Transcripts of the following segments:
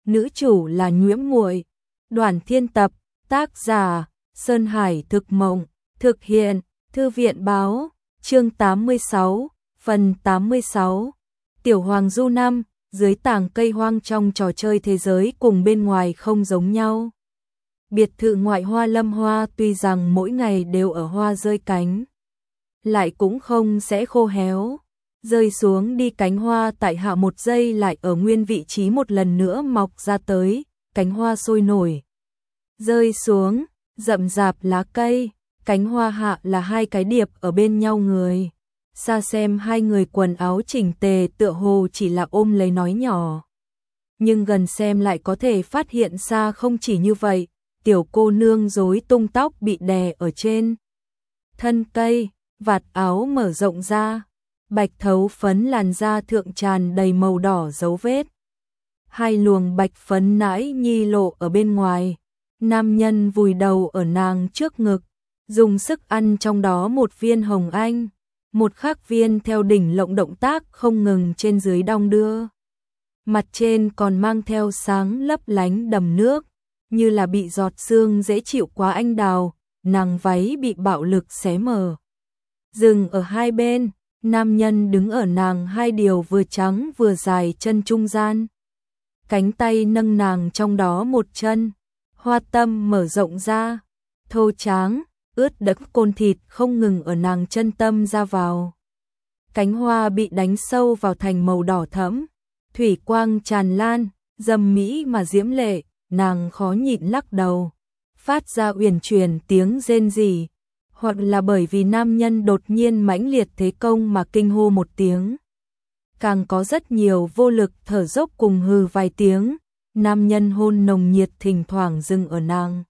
nữ chủ là Nhiễm Muội. Đoàn Thiên tập, tác giả Sơn Hải Thực Mộng, thực hiện Thư viện Báo, chương 86, phần 86. Tiểu Hoàng Du 5, dưới tảng cây hoang trong trò chơi thế giới cùng bên ngoài không giống nhau. Biệt thự ngoại hoa Lâm Hoa tuy rằng mỗi ngày đều ở hoa rơi cánh, lại cũng không sẽ khô héo. Rơi xuống đi cánh hoa tại hạ một giây lại ở nguyên vị trí một lần nữa mọc ra tới, cánh hoa sôi nổi. Rơi xuống, rậm rạp lá cây, cánh hoa hạ là hai cái điệp ở bên nhau người. Xa xem hai người quần áo chỉnh tề tựa hồ chỉ là ôm lấy nói nhỏ. Nhưng gần xem lại có thể phát hiện ra không chỉ như vậy, tiểu cô nương rối tung tóc bị đè ở trên thân cây, vạt áo mở rộng ra, bạch thấu phấn làn da thượng tràn đầy màu đỏ dấu vết. Hai luồng bạch phấn nãi nhi lộ ở bên ngoài, nam nhân vùi đầu ở nàng trước ngực, dùng sức ăn trong đó một viên hồng anh, một khắc viên theo đỉnh lộng động tác không ngừng trên dưới đong đưa. Mặt trên còn mang theo sáng lấp lánh đầm nước, như là bị giọt sương dễ chịu quá anh đào, nàng váy bị bạo lực xé mở. Dừng ở hai bên, nam nhân đứng ở nàng hai điều vừa trắng vừa dài chân trung gian. Cánh tay nâng nàng trong đó một chân, hoa tâm mở rộng ra, thô tráng, ướt đẫm côn thịt không ngừng ở nàng chân tâm ra vào. Cánh hoa bị đánh sâu vào thành màu đỏ thẫm, thủy quang tràn lan, dâm mỹ mà diễm lệ, nàng khó nhịn lắc đầu, phát ra uyển chuyển tiếng rên rỉ, hoặc là bởi vì nam nhân đột nhiên mãnh liệt thế công mà kinh hô một tiếng. Càng có rất nhiều vô lực thở dốc cùng hừ vài tiếng, nam nhân hôn nồng nhiệt thỉnh thoảng dừng ở nàng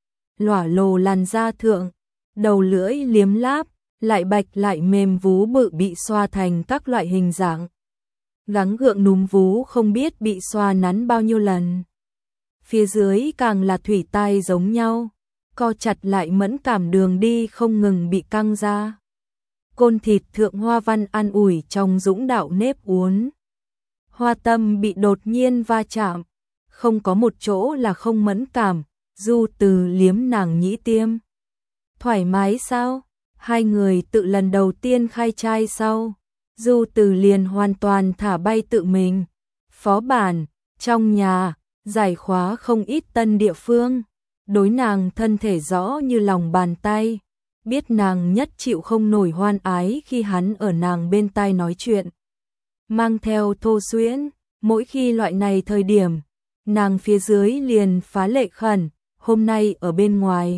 lỏa lồ làn da thượng, đầu lưỡi liếm láp, lại bạch lại mềm vú bự bị xoa thành các loại hình dạng. Gắng gượng núm vú không biết bị xoa nắn bao nhiêu lần. Phía dưới càng là thủy tai giống nhau, co chặt lại mẫn cảm đường đi không ngừng bị căng ra. Côn thịt thượng hoa văn an ủi trong dũng đạo nếp uốn. Hoa tâm bị đột nhiên va chạm, không có một chỗ là không mẫn cảm, Du Từ liếm nàng nhĩ tiêm. Thoải mái sao? Hai người tự lần đầu tiên khai trai sau, Du Từ liền hoàn toàn thả bay tự mình. Phó bản, trong nhà, giải khóa không ít tân địa phương, đối nàng thân thể rõ như lòng bàn tay, biết nàng nhất chịu không nổi hoan ái khi hắn ở nàng bên tai nói chuyện. Mang theo thô xuyễn, mỗi khi loại này thời điểm, nàng phía dưới liền phá lệ khẩn, hôm nay ở bên ngoài.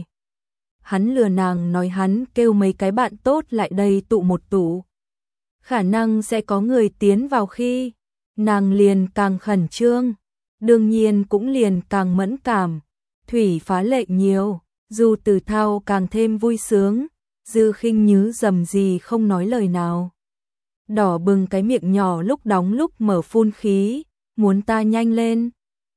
Hắn lừa nàng nói hắn kêu mấy cái bạn tốt lại đây tụ một tụ. Khả năng sẽ có người tiến vào khi, nàng liền càng khẩn trương, đương nhiên cũng liền càng mẫn cảm. Thủy phá lệ nhiều, Du Từ thao càng thêm vui sướng, Dư Khinh Nhứ dầm gì không nói lời nào. Đỏ bừng cái miệng nhỏ lúc đóng lúc mở phun khí, muốn ta nhanh lên.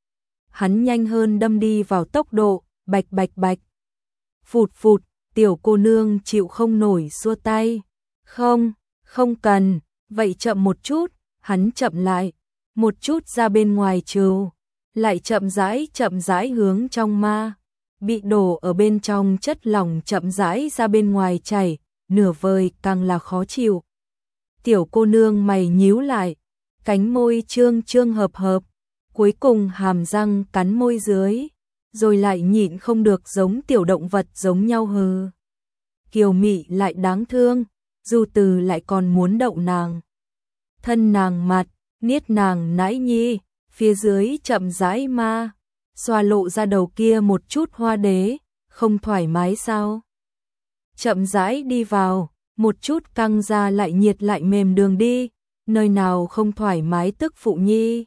Hắn nhanh hơn đâm đi vào tốc độ, bạch bạch bạch. Phụt phụt, tiểu cô nương chịu không nổi xua tay. Không, không cần, vậy chậm một chút, hắn chậm lại, một chút ra bên ngoài trừ, lại chậm rãi hướng trong ma. Bị đổ ở bên trong chất lỏng chậm rãi ra bên ngoài chảy, nửa vời càng là khó chịu. Tiểu cô nương mày nhíu lại, cánh môi trương trương hợp hợp, cuối cùng hàm răng cắn môi dưới, rồi lại nhịn không được giống tiểu động vật giống nhau hừ. Kiều mị lại đáng thương, Du Từ lại còn muốn đậu nàng. Thân nàng mặt, niết nàng nãi nhi, phía dưới chậm rãi ma, xoa lộ ra đầu kia một chút hoa đế, không thoải mái sao? Chậm rãi đi vào, một chút căng ra lại nhiệt lại mềm đường đi, nơi nào không thoải mái tức phụ nhi.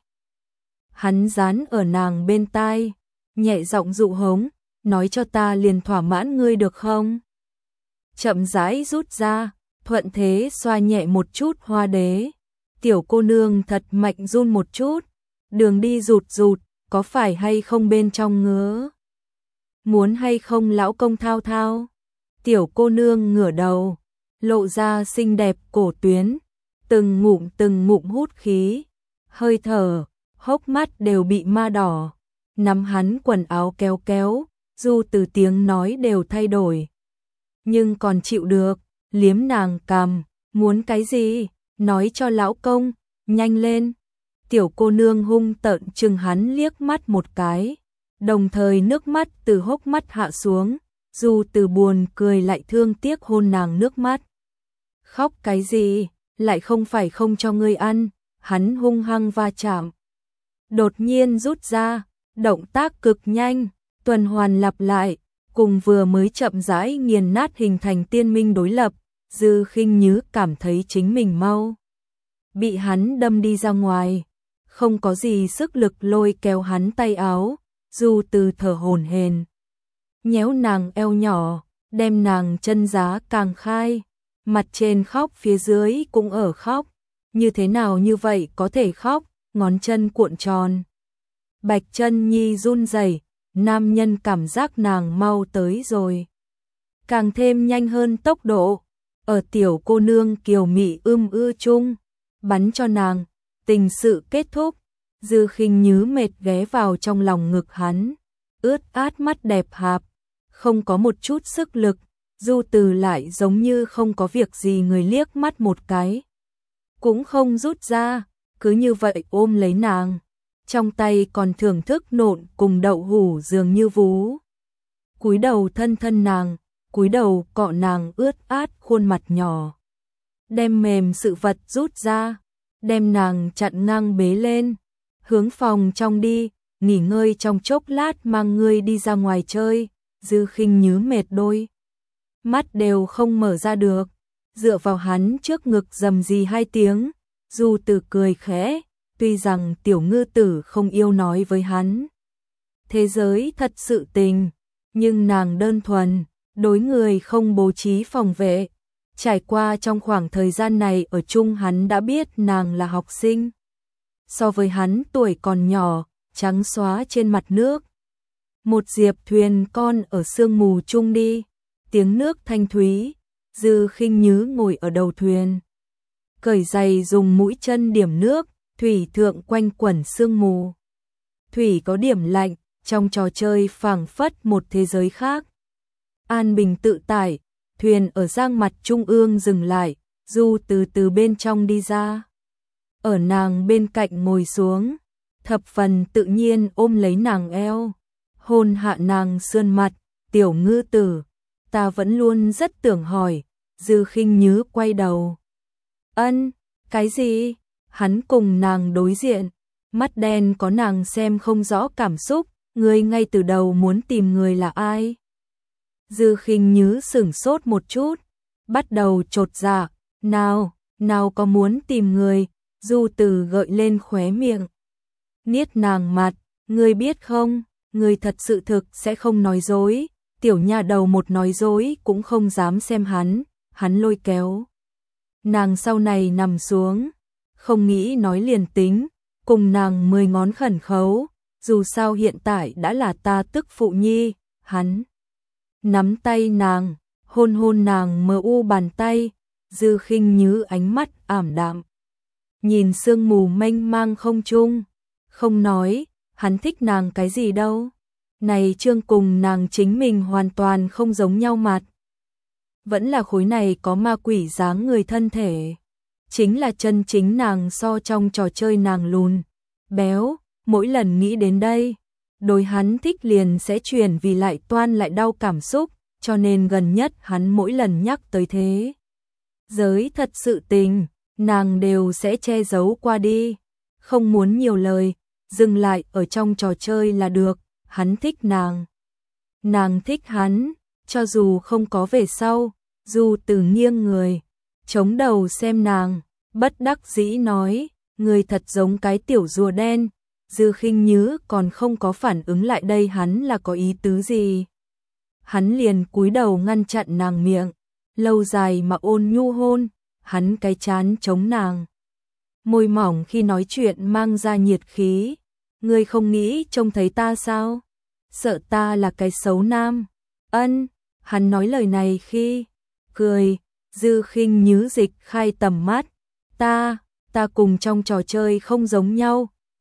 Hắn dán ở nàng bên tai, nhẹ giọng dụ hống, nói cho ta liền thỏa mãn ngươi được không? Chậm rãi rút ra, thuận thế xoa nhẹ một chút hoa đế. Tiểu cô nương thật mạnh run một chút, đường đi rụt rụt, có phải hay không bên trong ngứa? Muốn hay không lão công thao thao? Tiểu cô nương ngửa đầu, lộ ra xinh đẹp cổ tuyến, từng ngụm hút khí, hơi thở, hốc mắt đều bị ma đỏ, nắm hắn quần áo kéo kéo, Du Từ tiếng nói đều thay đổi. Nhưng còn chịu được, liếm nàng cằm, muốn cái gì, nói cho lão công, nhanh lên. Tiểu cô nương hung tợn chừng hắn liếc mắt một cái, đồng thời nước mắt từ hốc mắt hạ xuống, Du Từ buồn cười lại thương tiếc hôn nàng nước mắt. Khóc cái gì, lại không phải không cho ngươi ăn, hắn hung hăng va chạm. Đột nhiên rút ra, động tác cực nhanh, tuần hoàn lặp lại, cùng vừa mới chậm rãi nghiền nát hình thành tiên minh đối lập, Dư Khinh Nhứ cảm thấy chính mình mau bị hắn đâm đi ra ngoài, không có gì sức lực lôi kéo hắn tay áo, Du Từ thở hổn hển, nhéo nàng eo nhỏ, đem nàng chân giá càng khai, mặt trên khóc phía dưới cũng ở khóc, như thế nào như vậy có thể khóc, ngón chân cuộn tròn. Bạch chân nhi run rẩy, nam nhân cảm giác nàng mau tới rồi. Càng thêm nhanh hơn tốc độ, ở tiểu cô nương kiều mị ư chung, bắn cho nàng, tình sự kết thúc, Dư Khinh Nhứ mệt ghé vào trong lòng ngực hắn, ướt át mắt đẹp hạp, không có một chút sức lực, Du Từ lại giống như không có việc gì người liếc mắt một cái. Cũng không rút ra, cứ như vậy ôm lấy nàng, trong tay còn thưởng thức nộn cùng đậu hủ dường như vú. Cúi đầu thân thân nàng, cúi đầu cọ nàng ướt át khuôn mặt nhỏ. Đem mềm sự vật rút ra, đem nàng chặn ngang bế lên, hướng phòng trong đi, nghỉ ngơi trong chốc lát mang ngươi đi ra ngoài chơi. Dư Khinh Nhứ mệt đôi mắt đều không mở ra được, dựa vào hắn trước ngực rầm rì 2 tiếng, Du Từ cười khẽ, tuy rằng tiểu ngư tử không yêu nói với hắn thế giới thật sự tình, nhưng nàng đơn thuần, đối người không bố trí phòng vệ. Trải qua trong khoảng thời gian này ở chung hắn đã biết nàng là học sinh. So với hắn tuổi còn nhỏ, trắng xóa trên mặt nước. Một diệp thuyền con ở sương mù chung đi, tiếng nước thanh thúy, Dư Khinh Nhứ ngồi ở đầu thuyền. Cởi giày dùng mũi chân điểm nước, thủy thượng quanh quẩn sương mù. Thủy có điểm lạnh, trong trò chơi phảng phất một thế giới khác. An bình tự tại, thuyền ở giang mặt trung ương dừng lại, Du từ bên trong đi ra. Ở nàng bên cạnh ngồi xuống, thập phần tự nhiên ôm lấy nàng eo, hôn hạ nàng sườn mặt, tiểu ngư tử, ta vẫn luôn rất tưởng hỏi. Dư Khinh Nhứ quay đầu. Ân, cái gì? Hắn cùng nàng đối diện, mắt đen có nàng xem không rõ cảm xúc, ngươi ngay từ đầu muốn tìm người là ai? Dư Khinh Nhứ sửng sốt một chút, bắt đầu chột dạ, nào có muốn tìm người, Du Từ gợi lên khóe miệng. Niết nàng mặt, ngươi biết không, ngươi thật sự thực sẽ không nói dối, tiểu nha đầu một nói dối cũng không dám xem hắn lôi kéo. Nàng sau này nằm xuống, không nghĩ nói liền tính, cùng nàng 10 ngón khẩn khấu, dù sao hiện tại đã là ta tức phụ nhi, hắn nắm tay nàng, hôn nàng mờ u bàn tay, Dư Khinh Nhứ ánh mắt ảm đạm. Nhìn sương mù mênh mang không trung, không nói, hắn thích nàng cái gì đâu. Này trương cùng nàng chính mình hoàn toàn không giống nhau mặt. Vẫn là khối này có ma quỷ dáng người thân thể. Chính là chân chính nàng so trong trò chơi nàng lùn, béo, mỗi lần nghĩ đến đây, đối hắn thích liền sẽ chuyển vì lại toan lại đau cảm xúc, cho nên gần nhất hắn mỗi lần nhắc tới thế giới thật sự tình, nàng đều sẽ che giấu qua đi, không muốn nhiều lời, dừng lại ở trong trò chơi là được, hắn thích nàng thích hắn, cho dù không có về sau. Du Từ nghiêng người, chống đầu xem nàng, bất đắc dĩ nói, người thật giống cái tiểu rùa đen. Dư Khinh Nhứ còn không có phản ứng lại đây hắn là có ý tứ gì. Hắn liền cúi đầu ngăn chặn nàng miệng, lâu dài mà ôn nhu hôn, hắn cái chán chống nàng. Môi mỏng khi nói chuyện mang ra nhiệt khí, ngươi không nghĩ trông thấy ta sao? Sợ ta là cái xấu nam? Ân, hắn nói lời này khi cười, Dư Khinh Nhứ dịch khai tầm mắt, ta cùng trong trò chơi không giống nhau,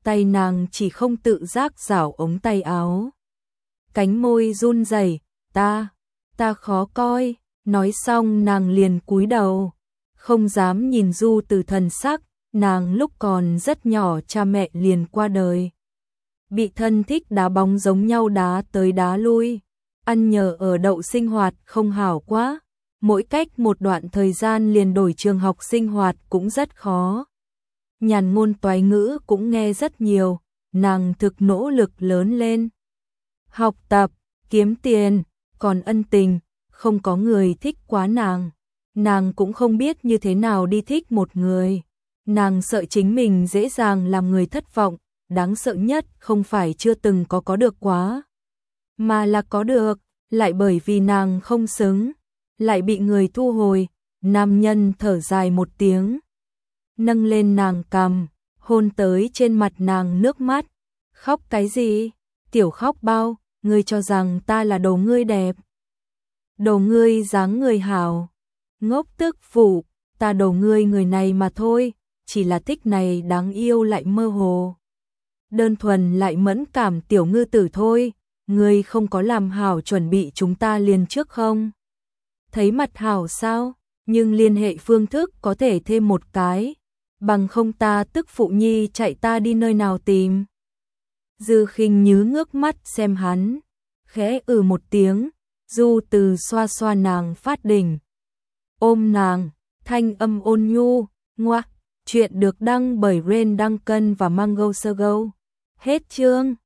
tay nàng chỉ không tự giác giảo ống tay áo. Cánh môi run rẩy, ta khó coi, nói xong nàng liền cúi đầu, không dám nhìn Du Từ thần sắc, nàng lúc còn rất nhỏ cha mẹ liền qua đời. Bị thân thích đá bóng giống nhau đá tới đá lui, ăn nhờ ở đậu sinh hoạt không hảo quá, mỗi cách một đoạn thời gian liền đổi trường học sinh hoạt cũng rất khó. Nhàn ngôn toái ngữ cũng nghe rất nhiều, nàng thực nỗ lực lớn lên. Học tập, kiếm tiền, còn ân tình, không có người thích quá nàng. Nàng cũng không biết như thế nào đi thích một người. Nàng sợ chính mình dễ dàng làm người thất vọng, đáng sợ nhất không phải chưa từng có được quá, mà là có được, lại bởi vì nàng không xứng, lại bị người thu hồi. Nam nhân thở dài một tiếng, nâng lên nàng cằm, hôn tới trên mặt nàng, nước mắt. Khóc cái gì? Tiểu khóc bao, ngươi cho rằng ta là đồ ngươi đẹp. Đồ ngươi dáng người hảo. Ngốc tức phụ, ta đồ ngươi người này mà thôi, chỉ là thích này đáng yêu lại mơ hồ. Đơn thuần lại mẫn cảm tiểu ngư tử thôi, ngươi không có làm hảo chuẩn bị chúng ta liền trước không? Thấy mặt hảo sao? Nhưng liên hệ phương thức có thể thêm một cái, bằng không ta tức phụ nhi chạy ta đi nơi nào tìm. Dư Khinh Nhứ ngước mắt xem hắn, khẽ một tiếng, Du Từ xoa xoa nàng phát đỉnh, ôm nàng, thanh âm ôn nhu, ngoa. Chuyện được đăng bởi Rain Duncan và Mango Sogo. Hết chương.